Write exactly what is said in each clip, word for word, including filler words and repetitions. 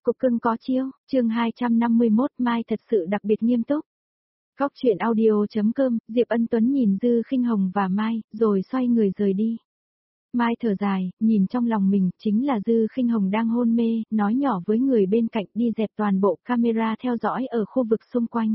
cục cưng có chiêu, chương hai trăm năm mươi mốt Mai thật sự đặc biệt nghiêm túc. Góc chuyện audio.com, Diệp Ân Tuấn nhìn Dư Khinh Hồng và Mai, rồi xoay người rời đi. Mai thở dài, nhìn trong lòng mình, chính là Dư Khinh Hồng đang hôn mê, nói nhỏ với người bên cạnh đi dẹp toàn bộ camera theo dõi ở khu vực xung quanh.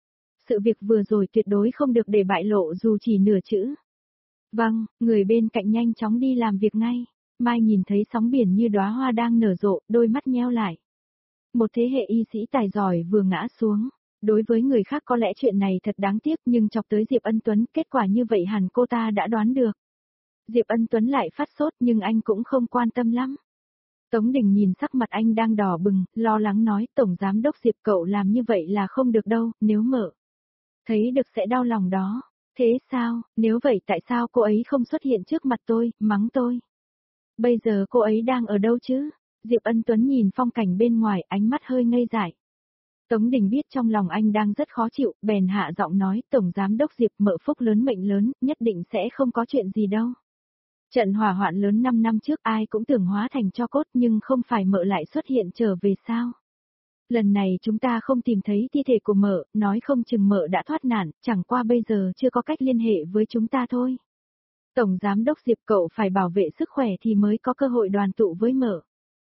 Sự việc vừa rồi tuyệt đối không được để bại lộ dù chỉ nửa chữ. Vâng, người bên cạnh nhanh chóng đi làm việc ngay. Mai nhìn thấy sóng biển như đóa hoa đang nở rộ, đôi mắt nheo lại. Một thế hệ y sĩ tài giỏi vừa ngã xuống. Đối với người khác có lẽ chuyện này thật đáng tiếc nhưng chọc tới Diệp Ân Tuấn, kết quả như vậy hẳn cô ta đã đoán được. Diệp Ân Tuấn lại phát sốt nhưng anh cũng không quan tâm lắm. Tống Đình nhìn sắc mặt anh đang đỏ bừng, lo lắng nói Tổng Giám Đốc Diệp cậu làm như vậy là không được đâu, nếu mở thấy được sẽ đau lòng đó. Thế sao, nếu vậy tại sao cô ấy không xuất hiện trước mặt tôi, mắng tôi? Bây giờ cô ấy đang ở đâu chứ? Diệp Ân Tuấn nhìn phong cảnh bên ngoài, ánh mắt hơi ngây dại. Tống Đình biết trong lòng anh đang rất khó chịu, bèn hạ giọng nói, Tổng Giám Đốc Diệp mợ phúc lớn mệnh lớn, nhất định sẽ không có chuyện gì đâu. Trận hỏa hoạn lớn năm năm trước ai cũng tưởng hóa thành tro cốt nhưng không phải mợ lại xuất hiện trở về sao? Lần này chúng ta không tìm thấy thi thể của mợ, nói không chừng mợ đã thoát nạn, chẳng qua bây giờ chưa có cách liên hệ với chúng ta thôi. Tổng Giám Đốc Diệp cậu phải bảo vệ sức khỏe thì mới có cơ hội đoàn tụ với mợ.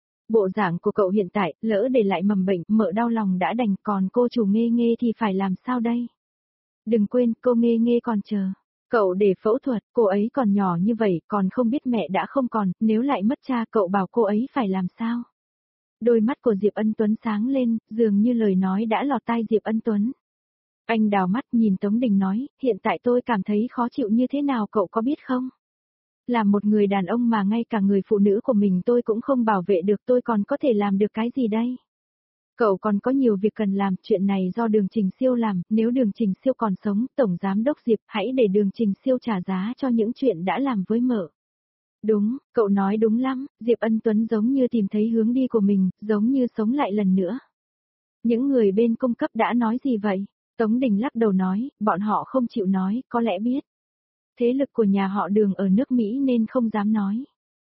Bộ dạng của cậu hiện tại, lỡ để lại mầm bệnh, mợ đau lòng đã đành, còn cô chủ Nghê Nghê thì phải làm sao đây? Đừng quên, cô Nghê Nghê còn chờ. Cậu để phẫu thuật, cô ấy còn nhỏ như vậy, còn không biết mẹ đã không còn, nếu lại mất cha cậu bảo cô ấy phải làm sao? Đôi mắt của Diệp Ân Tuấn sáng lên, dường như lời nói đã lọt tai Diệp Ân Tuấn. Anh đào mắt nhìn Tống Đình nói, hiện tại tôi cảm thấy khó chịu như thế nào cậu có biết không? Là một người đàn ông mà ngay cả người phụ nữ của mình tôi cũng không bảo vệ được, tôi còn có thể làm được cái gì đây? Cậu còn có nhiều việc cần làm, chuyện này do Đường Trình Siêu làm, nếu Đường Trình Siêu còn sống, Tổng Giám Đốc Diệp hãy để Đường Trình Siêu trả giá cho những chuyện đã làm với mợ. Đúng, cậu nói đúng lắm, Diệp Ân Tuấn giống như tìm thấy hướng đi của mình, giống như sống lại lần nữa. Những người bên cung cấp đã nói gì vậy? Tống Đình lắc đầu nói, bọn họ không chịu nói, có lẽ biết. Thế lực của nhà họ Đường ở nước Mỹ nên không dám nói.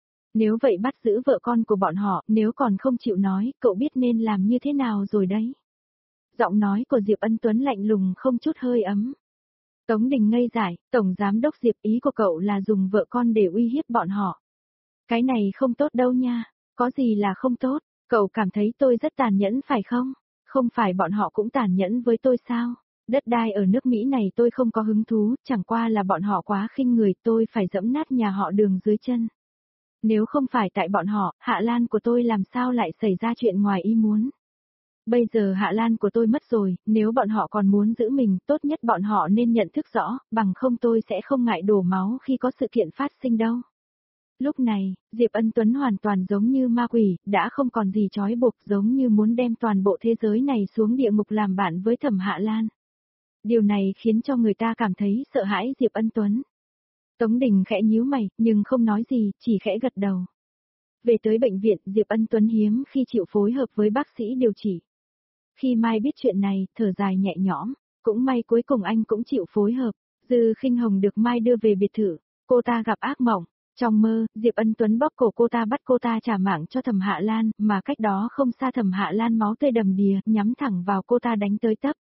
Nếu vậy bắt giữ vợ con của bọn họ, nếu còn không chịu nói, cậu biết nên làm như thế nào rồi đấy. Giọng nói của Diệp Ân Tuấn lạnh lùng không chút hơi ấm. Tống Đình ngây dại, Tổng Giám Đốc Diệp ý của cậu là dùng vợ con để uy hiếp bọn họ. Cái này không tốt đâu nha, có gì là không tốt, cậu cảm thấy tôi rất tàn nhẫn phải không? Không phải bọn họ cũng tàn nhẫn với tôi sao? Đất đai ở nước Mỹ này tôi không có hứng thú, chẳng qua là bọn họ quá khinh người, tôi phải dẫm nát nhà họ Đường dưới chân. Nếu không phải tại bọn họ, Hạ Lan của tôi làm sao lại xảy ra chuyện ngoài ý muốn. Bây giờ Hạ Lan của tôi mất rồi, nếu bọn họ còn muốn giữ mình, tốt nhất bọn họ nên nhận thức rõ, bằng không tôi sẽ không ngại đổ máu khi có sự kiện phát sinh đâu. Lúc này, Diệp Ân Tuấn hoàn toàn giống như ma quỷ, đã không còn gì trói buộc, giống như muốn đem toàn bộ thế giới này xuống địa ngục làm bạn với Thẩm Hạ Lan. Điều này khiến cho người ta cảm thấy sợ hãi Diệp Ân Tuấn. Tống Đình khẽ nhíu mày, nhưng không nói gì, chỉ khẽ gật đầu. Về tới bệnh viện, Diệp Ân Tuấn hiếm khi chịu phối hợp với bác sĩ điều trị. Khi Mai biết chuyện này, thở dài nhẹ nhõm, cũng may cuối cùng anh cũng chịu phối hợp. Dư Khinh Hồng được Mai đưa về biệt thự, cô ta gặp ác mộng. Trong mơ, Diệp Ân Tuấn bóp cổ cô ta bắt cô ta trả mạng cho Thẩm Hạ Lan, mà cách đó không xa Thẩm Hạ Lan máu tươi đầm đìa, nhắm thẳng vào cô ta đánh tới tấp.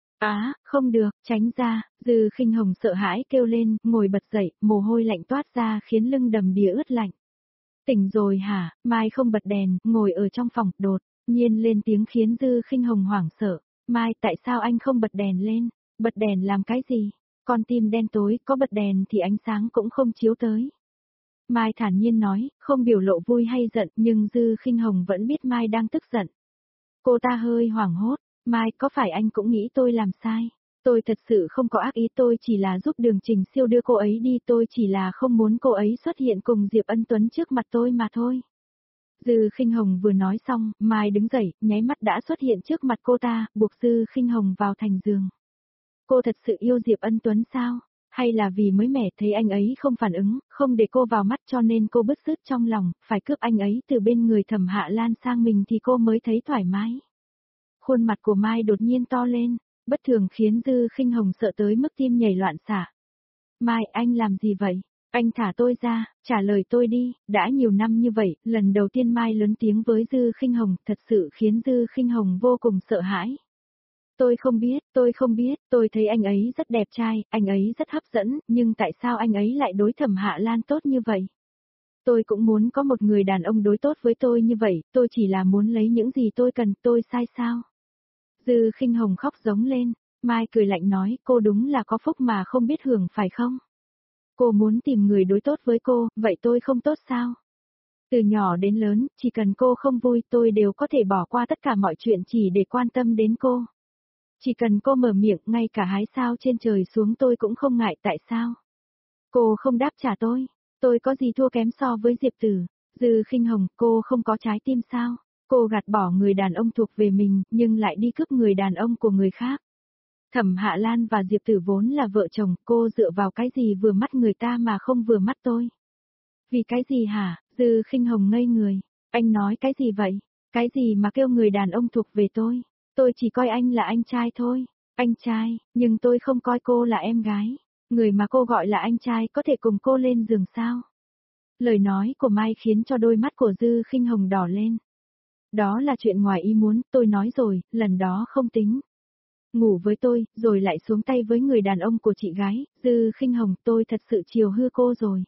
Á, không được, tránh ra, Dư Khinh Hồng sợ hãi kêu lên, ngồi bật dậy, mồ hôi lạnh toát ra khiến lưng đầm đìa ướt lạnh. Tỉnh rồi hả? Mai không bật đèn, ngồi ở trong phòng, đột nhiên lên tiếng khiến Dư Khinh Hồng hoảng sợ. Mai, tại sao anh không bật đèn lên? Bật đèn làm cái gì? Con tim đen tối, có bật đèn thì ánh sáng cũng không chiếu tới. Mai thản nhiên nói, không biểu lộ vui hay giận, nhưng Dư Khinh Hồng vẫn biết Mai đang tức giận. Cô ta hơi hoảng hốt. Mai, có phải anh cũng nghĩ tôi làm sai? Tôi thật sự không có ác ý, tôi chỉ là giúp Đường Trình Siêu đưa cô ấy đi, tôi chỉ là không muốn cô ấy xuất hiện cùng Diệp Ân Tuấn trước mặt tôi mà thôi. Dư Khinh Hồng vừa nói xong, Mai đứng dậy, nháy mắt đã xuất hiện trước mặt cô ta, buộc Dư Khinh Hồng vào thành giường. Cô thật sự yêu Diệp Ân Tuấn sao? Hay là vì mới mẻ thấy anh ấy không phản ứng, không để cô vào mắt cho nên cô bứt rứt trong lòng, phải cướp anh ấy từ bên người Thẩm Hạ Lan sang mình thì cô mới thấy thoải mái. Khuôn mặt của Mai đột nhiên to lên, bất thường khiến Dư Khinh Hồng sợ tới mức tim nhảy loạn xạ. Mai, anh làm gì vậy? Anh thả tôi ra, trả lời tôi đi, đã nhiều năm như vậy, lần đầu tiên Mai lớn tiếng với Dư Khinh Hồng, thật sự khiến Dư Khinh Hồng vô cùng sợ hãi. Tôi không biết, tôi không biết, tôi thấy anh ấy rất đẹp trai, anh ấy rất hấp dẫn, nhưng tại sao anh ấy lại đối Thẩm Hạ Lan tốt như vậy? Tôi cũng muốn có một người đàn ông đối tốt với tôi như vậy, tôi chỉ là muốn lấy những gì tôi cần, tôi sai sao? Dư Khinh Hồng khóc giống lên, Mai cười lạnh nói, cô đúng là có phúc mà không biết hưởng phải không? Cô muốn tìm người đối tốt với cô, vậy tôi không tốt sao? Từ nhỏ đến lớn, chỉ cần cô không vui tôi đều có thể bỏ qua tất cả mọi chuyện chỉ để quan tâm đến cô. Chỉ cần cô mở miệng, ngay cả hái sao trên trời xuống tôi cũng không ngại, tại sao? Cô không đáp trả tôi, tôi có gì thua kém so với Diệp Tử? Dư Khinh Hồng, cô không có trái tim sao? Cô gạt bỏ người đàn ông thuộc về mình, nhưng lại đi cướp người đàn ông của người khác. Thẩm Hạ Lan và Diệp Tử vốn là vợ chồng, cô dựa vào cái gì vừa mắt người ta mà không vừa mắt tôi? Vì cái gì hả? Dư Khinh Hồng ngây người. Anh nói cái gì vậy? Cái gì mà kêu người đàn ông thuộc về tôi? Tôi chỉ coi anh là anh trai thôi. Anh trai, nhưng tôi không coi cô là em gái. Người mà cô gọi là anh trai có thể cùng cô lên giường sao? Lời nói của Mai khiến cho đôi mắt của Dư Khinh Hồng đỏ lên. Đó là chuyện ngoài ý muốn, tôi nói rồi, lần đó không tính. Ngủ với tôi, rồi lại xuống tay với người đàn ông của chị gái, Dư Khinh Hồng, tôi thật sự chiều hư cô rồi.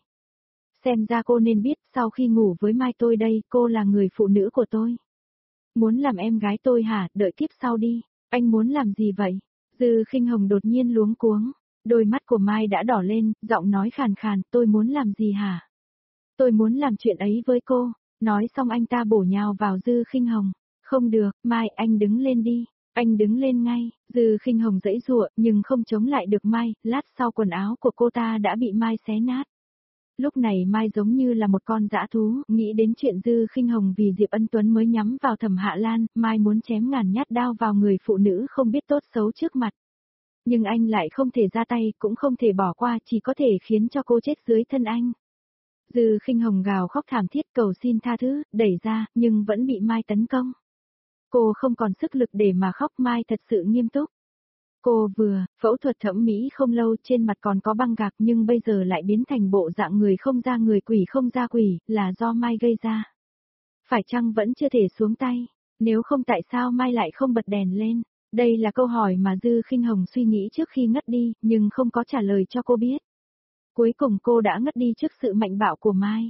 Xem ra cô nên biết, sau khi ngủ với Mai tôi đây, cô là người phụ nữ của tôi. Muốn làm em gái tôi hả, đợi kiếp sau đi, anh muốn làm gì vậy? Dư Khinh Hồng đột nhiên luống cuống, đôi mắt của Mai đã đỏ lên, giọng nói khàn khàn, tôi muốn làm gì hả? Tôi muốn làm chuyện ấy với cô, nói xong anh ta bổ nhào vào Dư Khinh Hồng. Không được, Mai, anh đứng lên đi. Anh đứng lên ngay, Dư Khinh Hồng giãy giụa, nhưng không chống lại được Mai, lát sau quần áo của cô ta đã bị Mai xé nát. Lúc này Mai giống như là một con dã thú, nghĩ đến chuyện Dư Khinh Hồng vì Diệp Ân Tuấn mới nhắm vào Thẩm Hạ Lan, Mai muốn chém ngàn nhát đao vào người phụ nữ không biết tốt xấu trước mặt. Nhưng anh lại không thể ra tay, cũng không thể bỏ qua, chỉ có thể khiến cho cô chết dưới thân anh. Dư Khinh Hồng gào khóc thảm thiết cầu xin tha thứ, đẩy ra, nhưng vẫn bị Mai tấn công. Cô không còn sức lực để mà khóc, Mai thật sự nghiêm túc. Cô vừa, phẫu thuật thẩm mỹ không lâu, trên mặt còn có băng gạc nhưng bây giờ lại biến thành bộ dạng người không ra người, quỷ không ra quỷ, là do Mai gây ra. Phải chăng vẫn chưa thể xuống tay? Nếu không tại sao Mai lại không bật đèn lên? Đây là câu hỏi mà Dư Khinh Hồng suy nghĩ trước khi ngất đi, nhưng không có trả lời cho cô biết. Cuối cùng cô đã ngất đi trước sự mạnh bạo của Mai.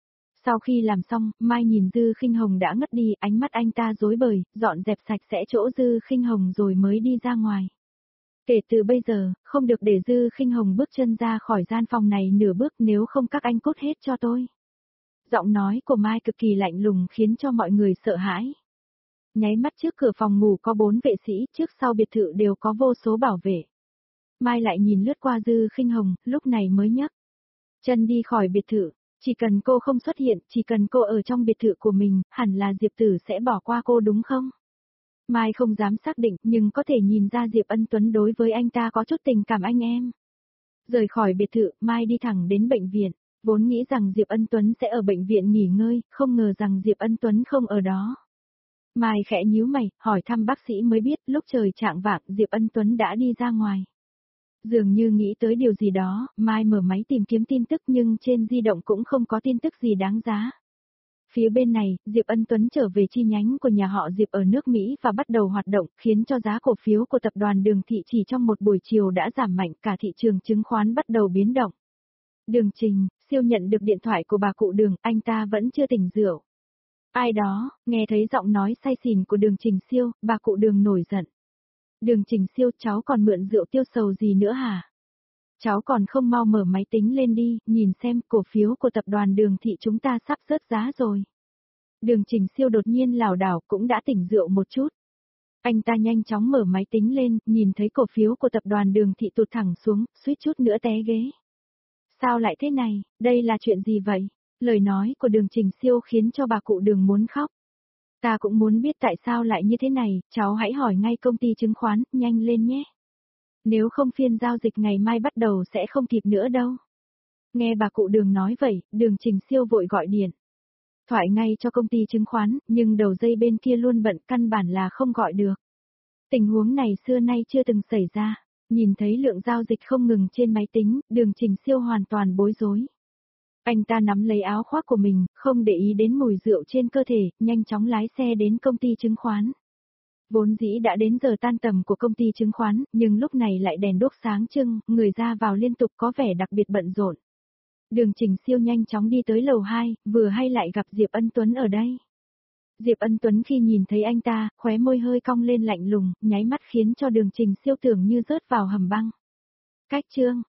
Sau khi làm xong, Mai nhìn Dư Khinh Hồng đã ngất đi, ánh mắt anh ta rối bời, dọn dẹp sạch sẽ chỗ Dư Khinh Hồng rồi mới đi ra ngoài. Kể từ bây giờ, không được để Dư Khinh Hồng bước chân ra khỏi gian phòng này nửa bước, nếu không các anh cút hết cho tôi. Giọng nói của Mai cực kỳ lạnh lùng khiến cho mọi người sợ hãi. Nháy mắt trước cửa phòng ngủ có bốn vệ sĩ, trước sau biệt thự đều có vô số bảo vệ. Mai lại nhìn lướt qua Dư Khinh Hồng, lúc này mới nhấc chân đi khỏi biệt thự. Chỉ cần cô không xuất hiện, chỉ cần cô ở trong biệt thự của mình, hẳn là Diệp Tử sẽ bỏ qua cô đúng không? Mai không dám xác định, nhưng có thể nhìn ra Diệp Ân Tuấn đối với anh ta có chút tình cảm anh em. Rời khỏi biệt thự, Mai đi thẳng đến bệnh viện, vốn nghĩ rằng Diệp Ân Tuấn sẽ ở bệnh viện nghỉ ngơi, không ngờ rằng Diệp Ân Tuấn không ở đó. Mai khẽ nhíu mày, hỏi thăm bác sĩ mới biết, lúc trời chạng vạng Diệp Ân Tuấn đã đi ra ngoài. Dường như nghĩ tới điều gì đó, Mai mở máy tìm kiếm tin tức nhưng trên di động cũng không có tin tức gì đáng giá. Phía bên này, Diệp Ân Tuấn trở về chi nhánh của nhà họ Diệp ở nước Mỹ và bắt đầu hoạt động, khiến cho giá cổ phiếu của tập đoàn Đường Thị chỉ trong một buổi chiều đã giảm mạnh, cả thị trường chứng khoán bắt đầu biến động. Đường Trình, Siêu nhận được điện thoại của bà cụ Đường, anh ta vẫn chưa tỉnh rượu. Ai đó, nghe thấy giọng nói say xỉn của Đường Trình Siêu, bà cụ Đường nổi giận. Đường Trình Siêu, cháu còn mượn rượu tiêu sầu gì nữa hả? Cháu còn không mau mở máy tính lên đi, nhìn xem cổ phiếu của tập đoàn Đường Thị chúng ta sắp rớt giá rồi. Đường Trình Siêu đột nhiên lảo đảo cũng đã tỉnh rượu một chút. Anh ta nhanh chóng mở máy tính lên, nhìn thấy cổ phiếu của tập đoàn Đường Thị tụt thẳng xuống, suýt chút nữa té ghế. Sao lại thế này, đây là chuyện gì vậy? Lời nói của Đường Trình Siêu khiến cho bà cụ Đường muốn khóc. Ta cũng muốn biết tại sao lại như thế này, cháu hãy hỏi ngay công ty chứng khoán, nhanh lên nhé. Nếu không phiên giao dịch ngày mai bắt đầu sẽ không kịp nữa đâu. Nghe bà cụ Đường nói vậy, Đường Trình Siêu vội gọi điện thoại ngay cho công ty chứng khoán, nhưng đầu dây bên kia luôn bận, căn bản là không gọi được. Tình huống này xưa nay chưa từng xảy ra. Nhìn thấy lượng giao dịch không ngừng trên máy tính, Đường Trình Siêu hoàn toàn bối rối. Anh ta nắm lấy áo khoác của mình, không để ý đến mùi rượu trên cơ thể, nhanh chóng lái xe đến công ty chứng khoán. Vốn dĩ đã đến giờ tan tầm của công ty chứng khoán, nhưng lúc này lại đèn đuốc sáng trưng, người ra vào liên tục có vẻ đặc biệt bận rộn. Đường Trình Siêu nhanh chóng đi tới lầu hai, vừa hay lại gặp Diệp Ân Tuấn ở đây. Diệp Ân Tuấn khi nhìn thấy anh ta, khóe môi hơi cong lên lạnh lùng, nháy mắt khiến cho Đường Trình Siêu tưởng như rớt vào hầm băng. Cách chương